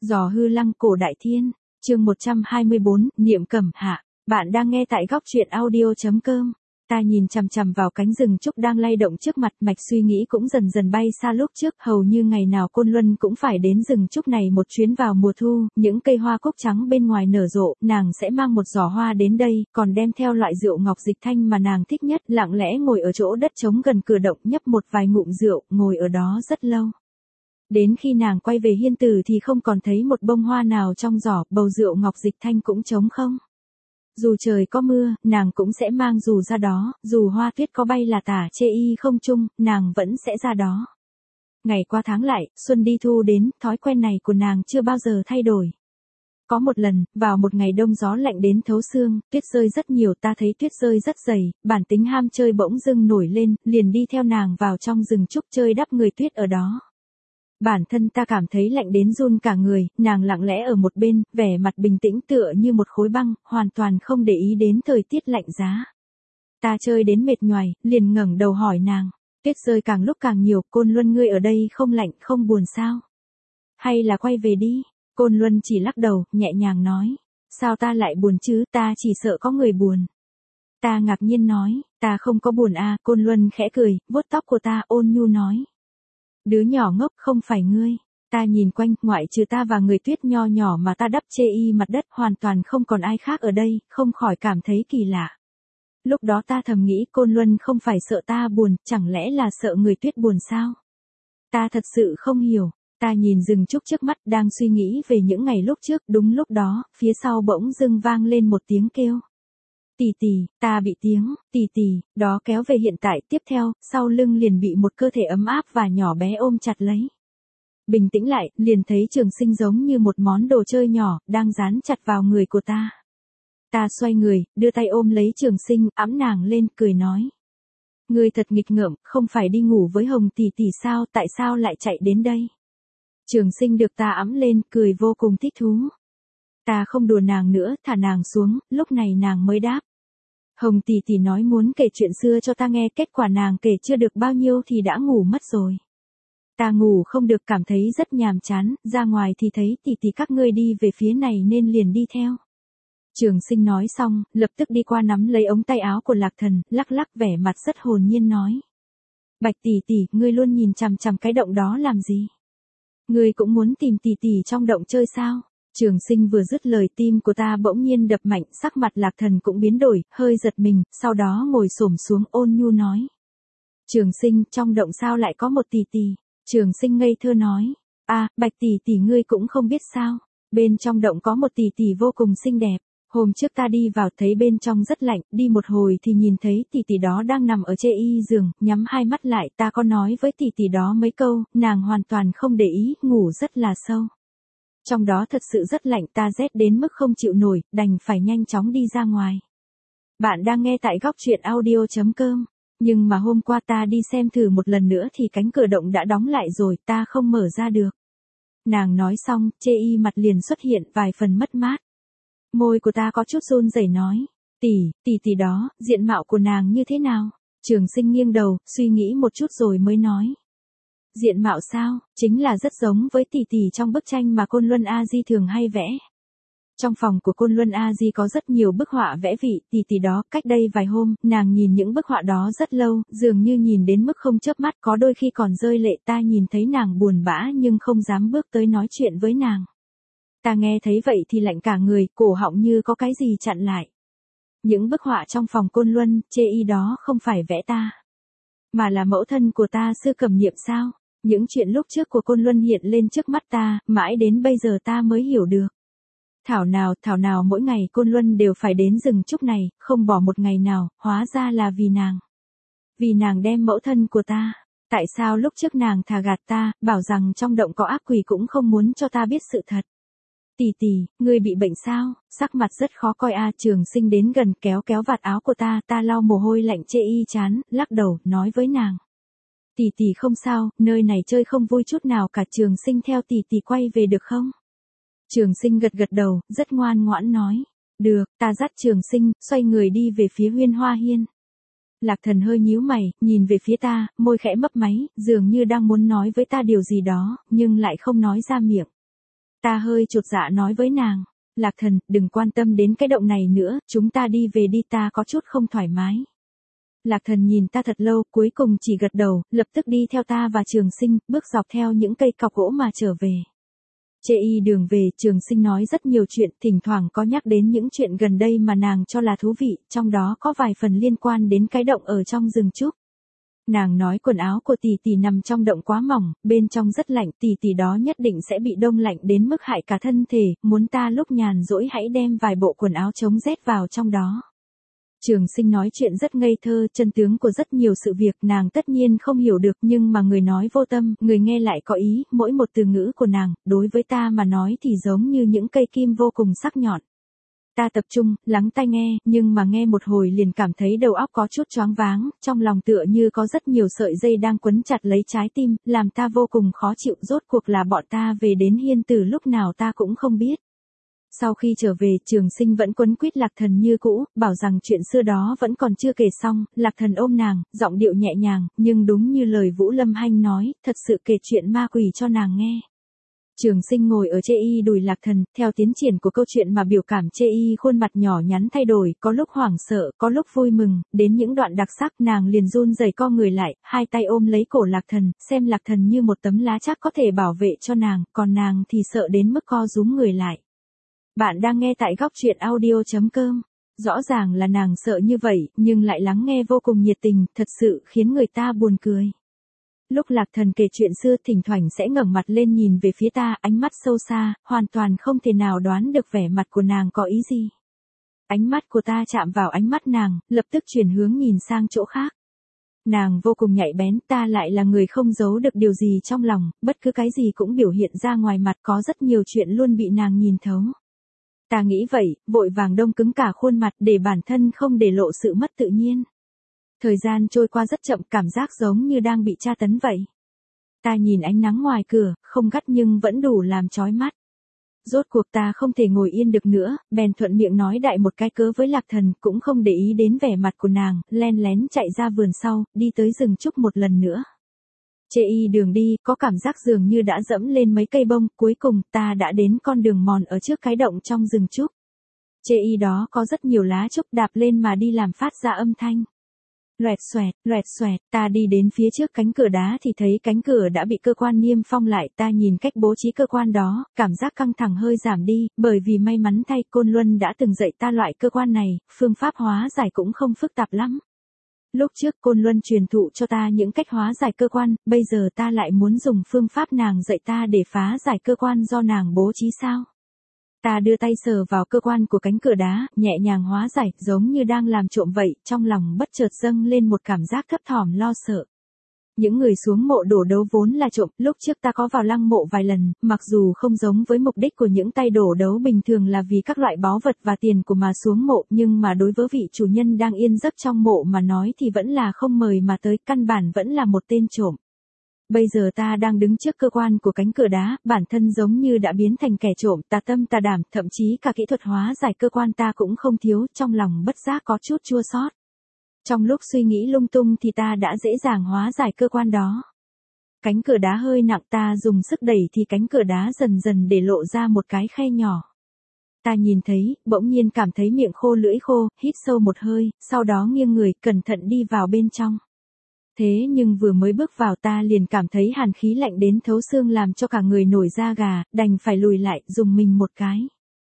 Giò hư lăng cổ đại thiên, chương 124, niệm cẩm hạ. Bạn đang nghe tại góc truyện audio.com. Ta nhìn chằm chằm vào cánh rừng trúc đang lay động trước mặt, mạch suy nghĩ cũng dần dần bay xa lúc trước, hầu như ngày nào Côn Luân cũng phải đến rừng trúc này một chuyến vào mùa thu, những cây hoa cúc trắng bên ngoài nở rộ, nàng sẽ mang một giỏ hoa đến đây, còn đem theo loại rượu ngọc dịch thanh mà nàng thích nhất, lặng lẽ ngồi ở chỗ đất trống gần cửa động nhấp một vài ngụm rượu, ngồi ở đó rất lâu. Đến khi nàng quay về hiên tử thì không còn thấy một bông hoa nào trong giỏ, bầu rượu ngọc dịch thanh cũng trống không. Dù trời có mưa, nàng cũng sẽ mang dù ra đó, dù hoa tuyết có bay là tả chê y không chung, nàng vẫn sẽ ra đó. Ngày qua tháng lại, xuân đi thu đến, thói quen này của nàng chưa bao giờ thay đổi. Có một lần, vào một ngày đông gió lạnh đến thấu xương, tuyết rơi rất nhiều, ta thấy tuyết rơi rất dày, bản tính ham chơi bỗng dưng nổi lên, liền đi theo nàng vào trong rừng trúc chơi đắp người tuyết ở đó. Bản thân ta cảm thấy lạnh đến run cả người, nàng lặng lẽ ở một bên, vẻ mặt bình tĩnh tựa như một khối băng, hoàn toàn không để ý đến thời tiết lạnh giá. Ta chơi đến mệt nhoài, liền ngẩng đầu hỏi nàng, tuyết rơi càng lúc càng nhiều, Côn Luân ngươi ở đây không lạnh, không buồn sao? Hay là quay về đi? Côn Luân chỉ lắc đầu, nhẹ nhàng nói, sao ta lại buồn chứ, ta chỉ sợ có người buồn. Ta ngạc nhiên nói, ta không có buồn à, Côn Luân khẽ cười, vuốt tóc của ta ôn nhu nói. Đứa nhỏ ngốc, không phải ngươi. Ta nhìn quanh, ngoại trừ ta và người tuyết nho nhỏ mà ta đắp chê y mặt đất, hoàn toàn không còn ai khác ở đây, không khỏi cảm thấy kỳ lạ. Lúc đó ta thầm nghĩ Côn Luân không phải sợ ta buồn, chẳng lẽ là sợ người tuyết buồn sao? Ta thật sự không hiểu. Ta nhìn rừng trúc trước mắt, đang suy nghĩ về những ngày lúc trước, đúng lúc đó, phía sau bỗng dưng vang lên một tiếng kêu. Tì tì, ta bị tiếng, tì tì, đó kéo về hiện tại, tiếp theo, sau lưng liền bị một cơ thể ấm áp và nhỏ bé ôm chặt lấy. Bình tĩnh lại, liền thấy Trường Sinh giống như một món đồ chơi nhỏ, đang dán chặt vào người của ta. Ta xoay người, đưa tay ôm lấy Trường Sinh, ẵm nàng lên, cười nói. Ngươi thật nghịch ngợm, không phải đi ngủ với Hồng tỷ tỷ sao, tại sao lại chạy đến đây? Trường Sinh được ta ẵm lên, cười vô cùng thích thú. Ta không đùa nàng nữa, thả nàng xuống, lúc này nàng mới đáp. Hồng tỷ tỷ nói muốn kể chuyện xưa cho ta nghe, kết quả nàng kể chưa được bao nhiêu thì đã ngủ mất rồi. Ta ngủ không được, cảm thấy rất nhàm chán, ra ngoài thì thấy tỷ tỷ các ngươi đi về phía này nên liền đi theo. Trường Sinh nói xong, lập tức đi qua nắm lấy ống tay áo của Lạc Thần, lắc lắc vẻ mặt rất hồn nhiên nói. Bạch tỷ tỷ, ngươi luôn nhìn chằm chằm cái động đó làm gì? Ngươi cũng muốn tìm tỷ tỷ trong động chơi sao? Trường Sinh vừa dứt lời, tim của ta bỗng nhiên đập mạnh, sắc mặt Lạc Thần cũng biến đổi, hơi giật mình, sau đó ngồi xổm xuống ôn nhu nói. Trường Sinh, trong động sao lại có một tỷ tỷ? Trường Sinh ngây thơ nói. Bạch tỷ tỷ ngươi cũng không biết sao? Bên trong động có một tỷ tỷ vô cùng xinh đẹp. Hôm trước ta đi vào thấy bên trong rất lạnh, đi một hồi thì nhìn thấy tỷ tỷ đó đang nằm ở chê y giường, nhắm hai mắt lại, ta có nói với tỷ tỷ đó mấy câu, nàng hoàn toàn không để ý, ngủ rất là sâu. Trong đó thật sự rất lạnh, ta rét đến mức không chịu nổi, đành phải nhanh chóng đi ra ngoài. Bạn đang nghe tại góc truyện audio.com. Nhưng mà hôm qua ta đi xem thử một lần nữa thì cánh cửa động đã đóng lại rồi, ta không mở ra được. Nàng nói xong, chê y mặt liền xuất hiện vài phần mất mát. Môi của ta có chút run rẩy nói. Tỷ đó, diện mạo của nàng như thế nào? Trường Sinh nghiêng đầu, suy nghĩ một chút rồi mới nói. Diện mạo sao, chính là rất giống với tỷ tỷ trong bức tranh mà Côn Luân A Di thường hay vẽ. Trong phòng của Côn Luân A Di có rất nhiều bức họa vẽ vị tỷ tỷ đó, cách đây vài hôm, nàng nhìn những bức họa đó rất lâu, dường như nhìn đến mức không chớp mắt, có đôi khi còn rơi lệ, ta nhìn thấy nàng buồn bã nhưng không dám bước tới nói chuyện với nàng. Ta nghe thấy vậy thì lạnh cả người, cổ họng như có cái gì chặn lại. Những bức họa trong phòng Côn Luân, chê y đó không phải vẽ ta, mà là mẫu thân của ta Sư Cẩm Niệm sao? Những chuyện lúc trước của Côn Luân hiện lên trước mắt ta, mãi đến bây giờ ta mới hiểu được. Thảo nào mỗi ngày Côn Luân đều phải đến rừng trúc này, không bỏ một ngày nào, hóa ra là vì nàng. Vì nàng đem mẫu thân của ta. Tại sao lúc trước nàng thà gạt ta, bảo rằng trong động có ác quỷ cũng không muốn cho ta biết sự thật. Tỷ, ngươi bị bệnh sao? Sắc mặt rất khó coi Trường Sinh đến gần kéo vạt áo của ta lau mồ hôi lạnh chê y chán, lắc đầu, nói với nàng. Tỷ không sao, nơi này chơi không vui chút nào cả. Trường Sinh theo tỷ quay về được không? Trường Sinh gật đầu, rất ngoan ngoãn nói. Được, ta dắt Trường Sinh, xoay người đi về phía Huyên Hoa Hiên. Lạc Thần hơi nhíu mày, nhìn về phía ta, môi khẽ mấp máy, dường như đang muốn nói với ta điều gì đó, nhưng lại không nói ra miệng. Ta hơi chột dạ nói với nàng. Lạc Thần, đừng quan tâm đến cái động này nữa, chúng ta đi về đi, ta có chút không thoải mái. Lạc Thần nhìn ta thật lâu, cuối cùng chỉ gật đầu, lập tức đi theo ta và Trường Sinh, bước dọc theo những cây cọc gỗ mà trở về. Trên đường về, Trường Sinh nói rất nhiều chuyện, thỉnh thoảng có nhắc đến những chuyện gần đây mà nàng cho là thú vị, trong đó có vài phần liên quan đến cái động ở trong rừng trúc. Nàng nói quần áo của tỷ tỷ nằm trong động quá mỏng, bên trong rất lạnh, tỷ tỷ đó nhất định sẽ bị đông lạnh đến mức hại cả thân thể, muốn ta lúc nhàn rỗi hãy đem vài bộ quần áo chống rét vào trong đó. Trường Sinh nói chuyện rất ngây thơ, chân tướng của rất nhiều sự việc nàng tất nhiên không hiểu được, nhưng mà người nói vô tâm, người nghe lại có ý, mỗi một từ ngữ của nàng, đối với ta mà nói thì giống như những cây kim vô cùng sắc nhọn. Ta tập trung, lắng tai nghe, nhưng mà nghe một hồi liền cảm thấy đầu óc có chút choáng váng, trong lòng tựa như có rất nhiều sợi dây đang quấn chặt lấy trái tim, làm ta vô cùng khó chịu, rốt cuộc là bọn ta về đến Hiên Tử lúc nào ta cũng không biết. Sau khi trở về, Trường Sinh vẫn quấn quýt Lạc Thần như cũ, bảo rằng chuyện xưa đó vẫn còn chưa kể xong, Lạc Thần ôm nàng, giọng điệu nhẹ nhàng, nhưng đúng như lời Vũ Lâm Hanh nói, thật sự kể chuyện ma quỷ cho nàng nghe. Trường Sinh ngồi ở chê y đùi Lạc Thần, theo tiến triển của câu chuyện mà biểu cảm chê y khuôn mặt nhỏ nhắn thay đổi, có lúc hoảng sợ, có lúc vui mừng, đến những đoạn đặc sắc nàng liền run rẩy co người lại, hai tay ôm lấy cổ Lạc Thần, xem Lạc Thần như một tấm lá chắc có thể bảo vệ cho nàng, còn nàng thì sợ đến mức co rúm người lại. Bạn đang nghe tại góc truyện audio.com. Rõ ràng là nàng sợ như vậy, nhưng lại lắng nghe vô cùng nhiệt tình, thật sự khiến người ta buồn cười. Lúc Lạc Thần kể chuyện xưa thỉnh thoảng sẽ ngẩng mặt lên nhìn về phía ta, ánh mắt sâu xa, hoàn toàn không thể nào đoán được vẻ mặt của nàng có ý gì. Ánh mắt của ta chạm vào ánh mắt nàng, lập tức chuyển hướng nhìn sang chỗ khác. Nàng vô cùng nhạy bén, ta lại là người không giấu được điều gì trong lòng, bất cứ cái gì cũng biểu hiện ra ngoài mặt, có rất nhiều chuyện luôn bị nàng nhìn thấu. Ta nghĩ vậy, vội vàng đông cứng cả khuôn mặt để bản thân không để lộ sự mất tự nhiên. Thời gian trôi qua rất chậm, cảm giác giống như đang bị tra tấn vậy. Ta nhìn ánh nắng ngoài cửa, không gắt nhưng vẫn đủ làm chói mắt. Rốt cuộc ta không thể ngồi yên được nữa, bèn thuận miệng nói đại một cái cớ với Lạc Thần, cũng không để ý đến vẻ mặt của nàng, len lén chạy ra vườn sau, đi tới rừng trúc một lần nữa. Trên đường đi, có cảm giác dường như đã dẫm lên mấy cây bông, cuối cùng ta đã đến con đường mòn ở trước cái động trong rừng trúc. Trên đó có rất nhiều lá trúc, đạp lên mà đi làm phát ra âm thanh. Loẹt xoẹt, ta đi đến phía trước cánh cửa đá thì thấy cánh cửa đã bị cơ quan niêm phong lại, ta nhìn cách bố trí cơ quan đó, cảm giác căng thẳng hơi giảm đi, bởi vì may mắn thay Côn Luân đã từng dạy ta loại cơ quan này, phương pháp hóa giải cũng không phức tạp lắm. Lúc trước Côn Luân truyền thụ cho ta những cách hóa giải cơ quan, bây giờ ta lại muốn dùng phương pháp nàng dạy ta để phá giải cơ quan do nàng bố trí sao? Ta đưa tay sờ vào cơ quan của cánh cửa đá, nhẹ nhàng hóa giải, giống như đang làm trộm vậy, trong lòng bất chợt dâng lên một cảm giác thấp thỏm lo sợ. Những người xuống mộ đổ đấu vốn là trộm, lúc trước ta có vào lăng mộ vài lần, mặc dù không giống với mục đích của những tay đổ đấu bình thường là vì các loại báu vật và tiền của mà xuống mộ, nhưng mà đối với vị chủ nhân đang yên giấc trong mộ mà nói thì vẫn là không mời mà tới, căn bản vẫn là một tên trộm. Bây giờ ta đang đứng trước cơ quan của cánh cửa đá, bản thân giống như đã biến thành kẻ trộm, tà tâm tà đảm, thậm chí cả kỹ thuật hóa giải cơ quan ta cũng không thiếu, trong lòng bất giác có chút chua xót. Trong lúc suy nghĩ lung tung thì ta đã dễ dàng hóa giải cơ quan đó. Cánh cửa đá hơi nặng, ta dùng sức đẩy thì cánh cửa đá dần dần để lộ ra một cái khe nhỏ. Ta nhìn thấy, bỗng nhiên cảm thấy miệng khô lưỡi khô, hít sâu một hơi, sau đó nghiêng người, cẩn thận đi vào bên trong. Thế nhưng vừa mới bước vào ta liền cảm thấy hàn khí lạnh đến thấu xương làm cho cả người nổi da gà, đành phải lùi lại, dùng mình một cái.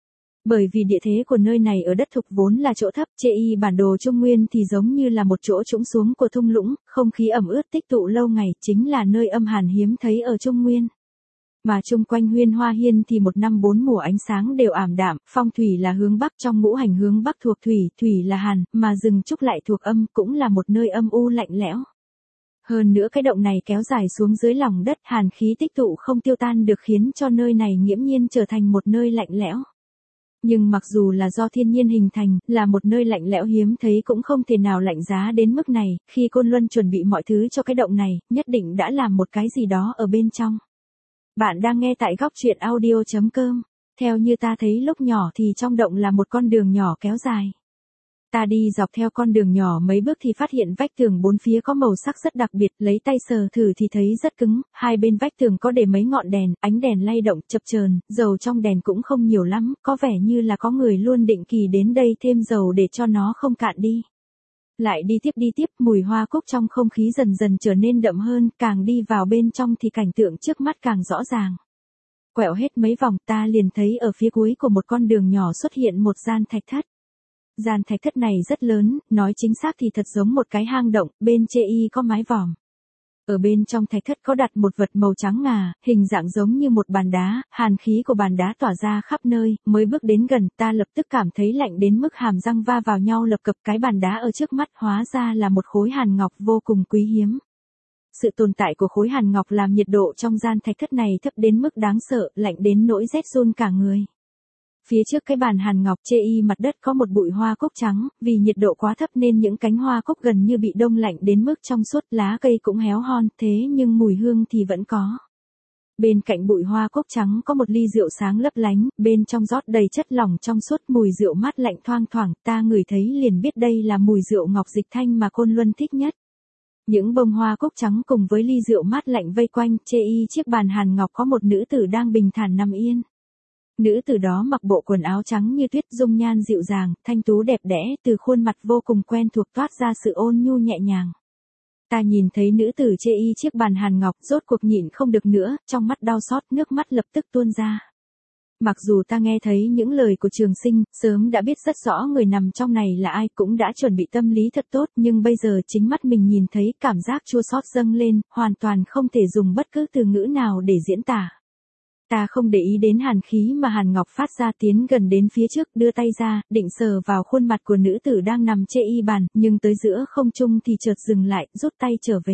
Bởi vì địa thế của nơi này ở đất thục vốn là chỗ thấp, trên bản đồ Trung Nguyên thì giống như là một chỗ trũng xuống của thung lũng, không khí ẩm ướt tích tụ lâu ngày, chính là nơi âm hàn hiếm thấy ở Trung Nguyên. Mà chung quanh Huyên Hoa Hiên thì một năm bốn mùa ánh sáng đều ảm đạm, phong thủy là hướng bắc, trong ngũ hành hướng bắc thuộc thủy, thủy là hàn, mà rừng trúc lại thuộc âm, cũng là một nơi âm u lạnh lẽo. Hơn nữa cái động này kéo dài xuống dưới lòng đất, hàn khí tích tụ không tiêu tan được khiến cho nơi này nghiễm nhiên trở thành một nơi lạnh lẽo. Nhưng mặc dù là do thiên nhiên hình thành, là một nơi lạnh lẽo hiếm thấy cũng không thể nào lạnh giá đến mức này, khi Côn Luân chuẩn bị mọi thứ cho cái động này, nhất định đã làm một cái gì đó ở bên trong. Bạn đang nghe tại góc truyện audio.com. Theo như ta thấy lúc nhỏ thì trong động là một con đường nhỏ kéo dài. Ta đi dọc theo con đường nhỏ mấy bước thì phát hiện vách tường bốn phía có màu sắc rất đặc biệt, lấy tay sờ thử thì thấy rất cứng, hai bên vách tường có để mấy ngọn đèn, ánh đèn lay động chập chờn, dầu trong đèn cũng không nhiều lắm, có vẻ như là có người luôn định kỳ đến đây thêm dầu để cho nó không cạn đi. Lại đi tiếp, mùi hoa cúc trong không khí dần dần trở nên đậm hơn, càng đi vào bên trong thì cảnh tượng trước mắt càng rõ ràng. Quẹo hết mấy vòng ta liền thấy ở phía cuối của một con đường nhỏ xuất hiện một gian thạch thất. Gian thạch thất này rất lớn, nói chính xác thì thật giống một cái hang động, bên chê y có mái vòm. Ở bên trong thạch thất có đặt một vật màu trắng ngà, hình dạng giống như một bàn đá, hàn khí của bàn đá tỏa ra khắp nơi, mới bước đến gần ta lập tức cảm thấy lạnh đến mức hàm răng va vào nhau lập cập, cái bàn đá ở trước mắt hóa ra là một khối hàn ngọc vô cùng quý hiếm. Sự tồn tại của khối hàn ngọc làm nhiệt độ trong gian thạch thất này thấp đến mức đáng sợ, lạnh đến nỗi rét run cả người. Phía trước cái bàn hàn ngọc chê y mặt đất có một bụi hoa cúc trắng, vì nhiệt độ quá thấp nên những cánh hoa cúc gần như bị đông lạnh đến mức trong suốt, lá cây cũng héo hon, thế nhưng mùi hương thì vẫn có. Bên cạnh bụi hoa cúc trắng có một ly rượu sáng lấp lánh, bên trong rót đầy chất lỏng trong suốt, mùi rượu mát lạnh thoang thoảng, ta ngửi thấy liền biết đây là mùi rượu ngọc dịch thanh mà Côn Luân thích nhất. Những bông hoa cúc trắng cùng với ly rượu mát lạnh vây quanh, chê y chiếc bàn hàn ngọc có một nữ tử đang bình thản nằm yên. Nữ tử đó mặc bộ quần áo trắng như tuyết, dung nhan dịu dàng, thanh tú đẹp đẽ, từ khuôn mặt vô cùng quen thuộc toát ra sự ôn nhu nhẹ nhàng. Ta nhìn thấy nữ tử chê y chiếc bàn hàn ngọc, rốt cuộc nhịn không được nữa, trong mắt đau xót, nước mắt lập tức tuôn ra. Mặc dù ta nghe thấy những lời của Trường Sinh, sớm đã biết rất rõ người nằm trong này là ai, cũng đã chuẩn bị tâm lý thật tốt, nhưng bây giờ chính mắt mình nhìn thấy, cảm giác chua xót dâng lên, hoàn toàn không thể dùng bất cứ từ ngữ nào để diễn tả. Ta không để ý đến hàn khí mà Hàn Ngọc phát ra, tiến gần đến phía trước, đưa tay ra, định sờ vào khuôn mặt của nữ tử đang nằm chê y bàn, nhưng tới giữa không trung thì chợt dừng lại, rút tay trở về.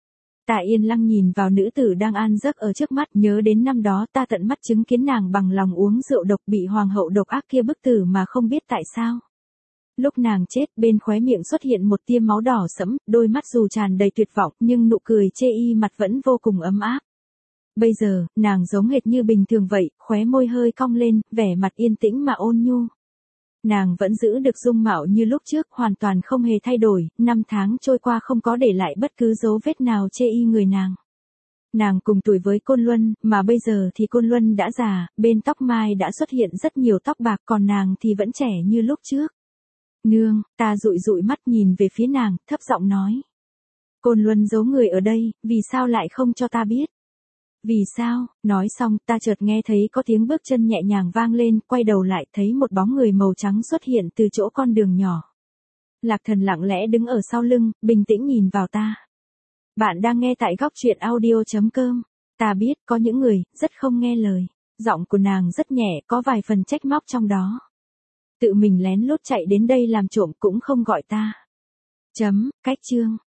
Ta yên lặng nhìn vào nữ tử đang an giấc ở trước mắt, nhớ đến năm đó ta tận mắt chứng kiến nàng bằng lòng uống rượu độc, bị hoàng hậu độc ác kia bức tử mà không biết tại sao. Lúc nàng chết, bên khóe miệng xuất hiện một tia máu đỏ sẫm, đôi mắt dù tràn đầy tuyệt vọng, nhưng nụ cười chê y mặt vẫn vô cùng ấm áp. Bây giờ, nàng giống hệt như bình thường vậy, khóe môi hơi cong lên, vẻ mặt yên tĩnh mà ôn nhu. Nàng vẫn giữ được dung mạo như lúc trước, hoàn toàn không hề thay đổi, 5 tháng trôi qua không có để lại bất cứ dấu vết nào chê y người nàng. Nàng cùng tuổi với Côn Luân, mà bây giờ thì Côn Luân đã già, bên tóc mai đã xuất hiện rất nhiều tóc bạc, còn nàng thì vẫn trẻ như lúc trước. Nương, ta dụi mắt nhìn về phía nàng, thấp giọng nói. Côn Luân giấu người ở đây, vì sao lại không cho ta biết? Vì sao? Nói xong, ta chợt nghe thấy có tiếng bước chân nhẹ nhàng vang lên, quay đầu lại thấy một bóng người màu trắng xuất hiện từ chỗ con đường nhỏ. Lạc Thần lặng lẽ đứng ở sau lưng, bình tĩnh nhìn vào ta. Bạn đang nghe tại góc truyện audio.com. Ta biết có những người rất không nghe lời. Giọng của nàng rất nhẹ, có vài phần trách móc trong đó. Tự mình lén lút chạy đến đây làm trộm cũng không gọi ta. Cách chương.